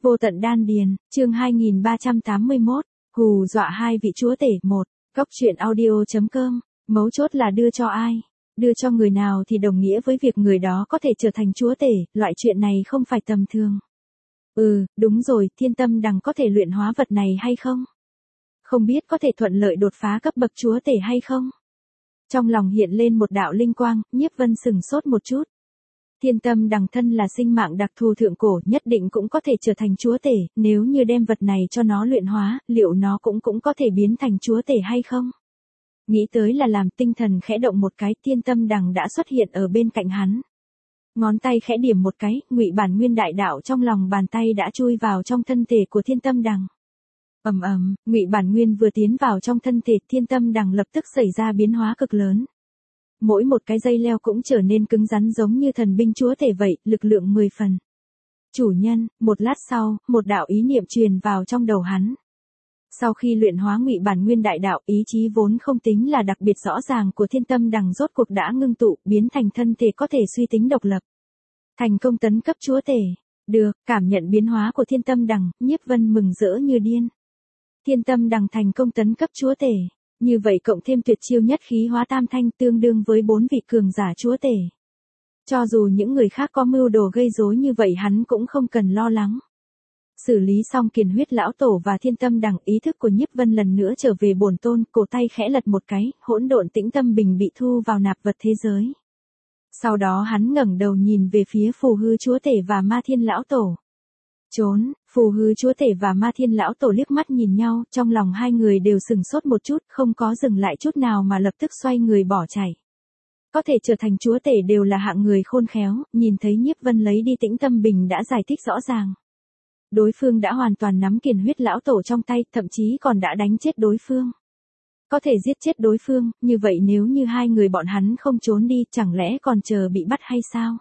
Vô tận đan điền, chương 2381, hù dọa hai vị chúa tể. Một, Góc truyện audio.com, mấu chốt là đưa cho ai? Đưa cho người nào thì đồng nghĩa với việc người đó có thể trở thành chúa tể, loại chuyện này không phải tầm thường. Đúng rồi, Thiên Tâm Đằng có thể luyện hóa vật này hay không? Không biết có thể thuận lợi đột phá cấp bậc chúa tể hay không? Trong lòng hiện lên một đạo linh quang, Nhiếp Vân sửng sốt một chút. Thiên Tâm Đằng thân là sinh mạng đặc thù thượng cổ, nhất định cũng có thể trở thành chúa tể, nếu như đem vật này cho nó luyện hóa, liệu nó cũng có thể biến thành chúa tể hay không? Nghĩ tới là làm tinh thần khẽ động một cái, Thiên Tâm Đằng đã xuất hiện ở bên cạnh hắn. Ngón tay khẽ điểm một cái, Ngụy Bản Nguyên đại đạo trong lòng bàn tay đã chui vào trong thân thể của Thiên Tâm Đằng. Ngụy Bản Nguyên vừa tiến vào trong thân thể, Thiên Tâm Đằng lập tức xảy ra biến hóa cực lớn. Mỗi một cái dây leo cũng trở nên cứng rắn giống như thần binh chúa tể vậy, lực lượng 10 phần. Chủ nhân, một lát sau, một đạo ý niệm truyền vào trong đầu hắn. Sau khi luyện hóa Ngụy Bản Nguyên đại đạo, ý chí vốn không tính là đặc biệt rõ ràng của Thiên Tâm Đằng rốt cuộc đã ngưng tụ, biến thành thân thể có thể suy tính độc lập. Thành công tấn cấp chúa tể. Được, cảm nhận biến hóa của Thiên Tâm Đằng, Nhiếp Vân mừng rỡ như điên. Thiên Tâm Đằng thành công tấn cấp chúa tể. Như vậy cộng thêm tuyệt chiêu nhất khí hóa tam thanh tương đương với 4 vị cường giả chúa tể. Cho dù những người khác có mưu đồ gây rối như vậy hắn cũng không cần lo lắng. Xử lý xong Kiền Huyết lão tổ và Thiên Tâm Đằng, ý thức của Nhiếp Vân lần nữa trở về bổn tôn, cổ tay khẽ lật một cái, hỗn độn tĩnh tâm bình bị thu vào nạp vật thế giới. Sau đó hắn ngẩng đầu nhìn về phía Phù Hư chúa tể và Ma Thiên lão tổ. Trốn, Phù Hư chúa tể và Ma Thiên lão tổ liếc mắt nhìn nhau, trong lòng hai người đều sừng sốt một chút, không có dừng lại chút nào mà lập tức xoay người bỏ chạy. Có thể trở thành chúa tể đều là hạng người khôn khéo, nhìn thấy Nhiếp Vân lấy đi tĩnh tâm bình đã giải thích rõ ràng. Đối phương đã hoàn toàn nắm Kiền Huyết lão tổ trong tay, thậm chí còn đã đánh chết đối phương. Có thể giết chết đối phương, như vậy nếu như hai người bọn hắn không trốn đi, chẳng lẽ còn chờ bị bắt hay sao?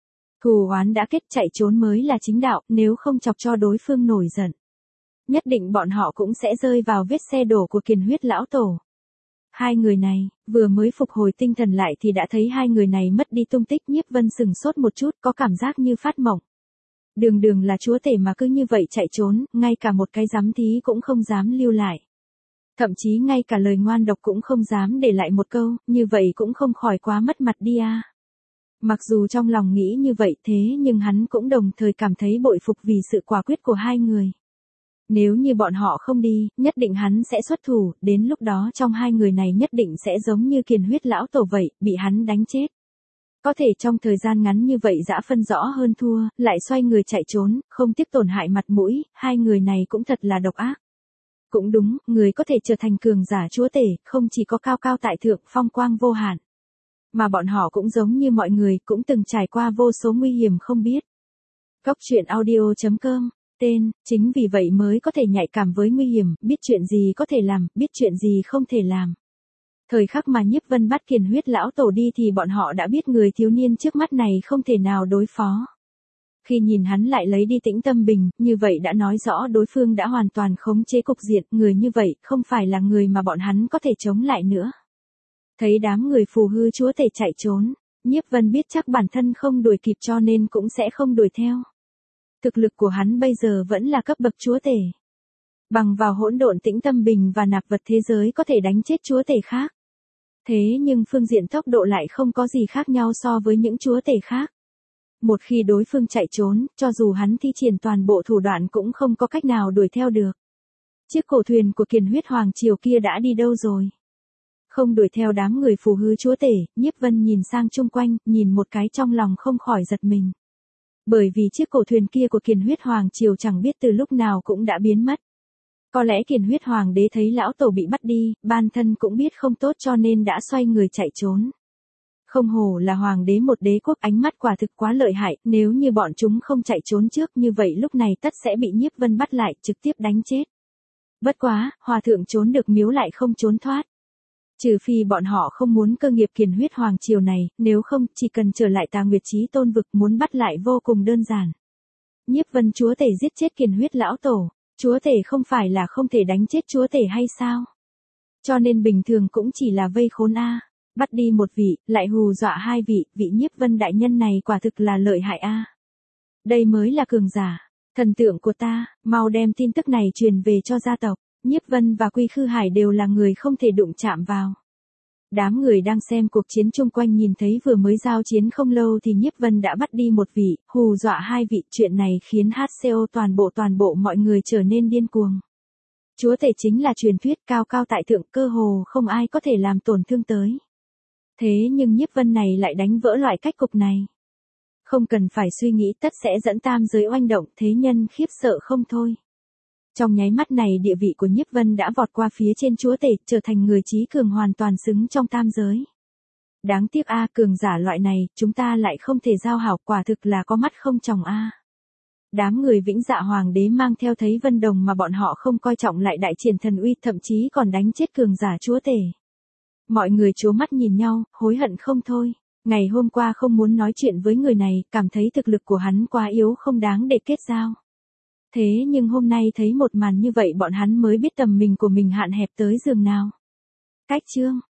Thù oán đã kết, chạy trốn mới là chính đạo, nếu không chọc cho đối phương nổi giận. Nhất định bọn họ cũng sẽ rơi vào vết xe đổ của Kiền Huyết lão tổ. Hai người này, vừa mới phục hồi tinh thần lại thì đã thấy hai người này mất đi tung tích. Nhiếp Vân sừng sốt một chút, có cảm giác như phát mộng. Đường là chúa tể mà cứ như vậy chạy trốn, ngay cả một cái giám thí cũng không dám lưu lại. Thậm chí ngay cả lời ngoan độc cũng không dám để lại một câu, như vậy cũng không khỏi quá mất mặt đi à. Mặc dù trong lòng nghĩ như vậy thế nhưng hắn cũng đồng thời cảm thấy bội phục vì sự quả quyết của hai người. Nếu như bọn họ không đi, nhất định hắn sẽ xuất thủ, đến lúc đó trong hai người này nhất định sẽ giống như Kiền Huyết lão tổ vậy, bị hắn đánh chết. Có thể trong thời gian ngắn như vậy dã phân rõ hơn thua, lại xoay người chạy trốn, không tiếc tổn hại mặt mũi, hai người này cũng thật là độc ác. Cũng đúng, người có thể trở thành cường giả chúa tể, không chỉ có cao cao tại thượng, phong quang vô hạn. Mà bọn họ cũng giống như mọi người, cũng từng trải qua vô số nguy hiểm không biết. Góc truyện audio.com, tên, chính vì vậy mới có thể nhạy cảm với nguy hiểm, biết chuyện gì có thể làm, biết chuyện gì không thể làm. Thời khắc mà Nhiếp Vân bắt Kiền Huyết lão tổ đi thì bọn họ đã biết người thiếu niên trước mắt này không thể nào đối phó. Khi nhìn hắn lại lấy đi tĩnh tâm bình, như vậy đã nói rõ đối phương đã hoàn toàn khống chế cục diện, người như vậy không phải là người mà bọn hắn có thể chống lại nữa. Thấy đám người Phù Hư chúa tể chạy trốn, Nhiếp Vân biết chắc bản thân không đuổi kịp cho nên cũng sẽ không đuổi theo. Thực lực của hắn bây giờ vẫn là cấp bậc chúa tể. Bằng vào hỗn độn tĩnh tâm bình và nạp vật thế giới có thể đánh chết chúa tể khác. Thế nhưng phương diện tốc độ lại không có gì khác nhau so với những chúa tể khác. Một khi đối phương chạy trốn, cho dù hắn thi triển toàn bộ thủ đoạn cũng không có cách nào đuổi theo được. Chiếc cổ thuyền của Kiền Huyết Hoàng triều kia đã đi đâu rồi? Không đuổi theo đám người Phù Hư chúa tể, Nhiếp Vân nhìn sang chung quanh, nhìn một cái trong lòng không khỏi giật mình. Bởi vì chiếc cổ thuyền kia của Kiền Huyết Hoàng triều chẳng biết từ lúc nào cũng đã biến mất. Có lẽ Kiền Huyết Hoàng đế thấy lão tổ bị bắt đi, bản thân cũng biết không tốt cho nên đã xoay người chạy trốn. Không hổ là hoàng đế một đế quốc, ánh mắt quả thực quá lợi hại, nếu như bọn chúng không chạy trốn trước như vậy lúc này tất sẽ bị Nhiếp Vân bắt lại, trực tiếp đánh chết. Bất quá, hòa thượng trốn được miếu lại không trốn thoát. Trừ phi bọn họ không muốn cơ nghiệp Kiền Huyết Hoàng triều này, nếu không, chỉ cần trở lại Tà Nguyệt Chí Tôn vực muốn bắt lại vô cùng đơn giản. Nhiếp Vân chúa tể giết chết Kiền Huyết lão tổ, chúa tể không phải là không thể đánh chết chúa tể hay sao? Cho nên bình thường cũng chỉ là vây khốn a. Bắt đi một vị, lại hù dọa hai vị, vị Nhiếp Vân đại nhân này quả thực là lợi hại a. Đây mới là cường giả. Thần tượng của ta, mau đem tin tức này truyền về cho gia tộc. Nhiếp Vân và Quy Khư Hải đều là người không thể đụng chạm vào. Đám người đang xem cuộc chiến chung quanh nhìn thấy vừa mới giao chiến không lâu thì Nhiếp Vân đã bắt đi một vị, hù dọa hai vị. Chuyện này khiến HCO toàn bộ mọi người trở nên điên cuồng. Chúa tể chính là truyền thuyết cao cao tại thượng, cơ hồ không ai có thể làm tổn thương tới. Thế nhưng Nhiếp Vân này lại đánh vỡ loại cách cục này. Không cần phải suy nghĩ, tất sẽ dẫn tam giới oanh động, thế nhân khiếp sợ không thôi. Trong nháy mắt này địa vị của Nhiếp Vân đã vọt qua phía trên chúa tể, trở thành người trí cường hoàn toàn xứng trong tam giới. Đáng tiếc a, cường giả loại này, chúng ta lại không thể giao hảo, quả thực là có mắt không tròng a. Đám người Vĩnh Dạ Hoàng đế mang theo thấy Vân Đồng mà bọn họ không coi trọng lại đại triển thần uy, thậm chí còn đánh chết cường giả chúa tể. Mọi người trố mắt nhìn nhau, hối hận không thôi. Ngày hôm qua không muốn nói chuyện với người này, cảm thấy thực lực của hắn quá yếu không đáng để kết giao. Thế nhưng hôm nay thấy một màn như vậy bọn hắn mới biết tầm mình của mình hạn hẹp tới giường nào. Cách chương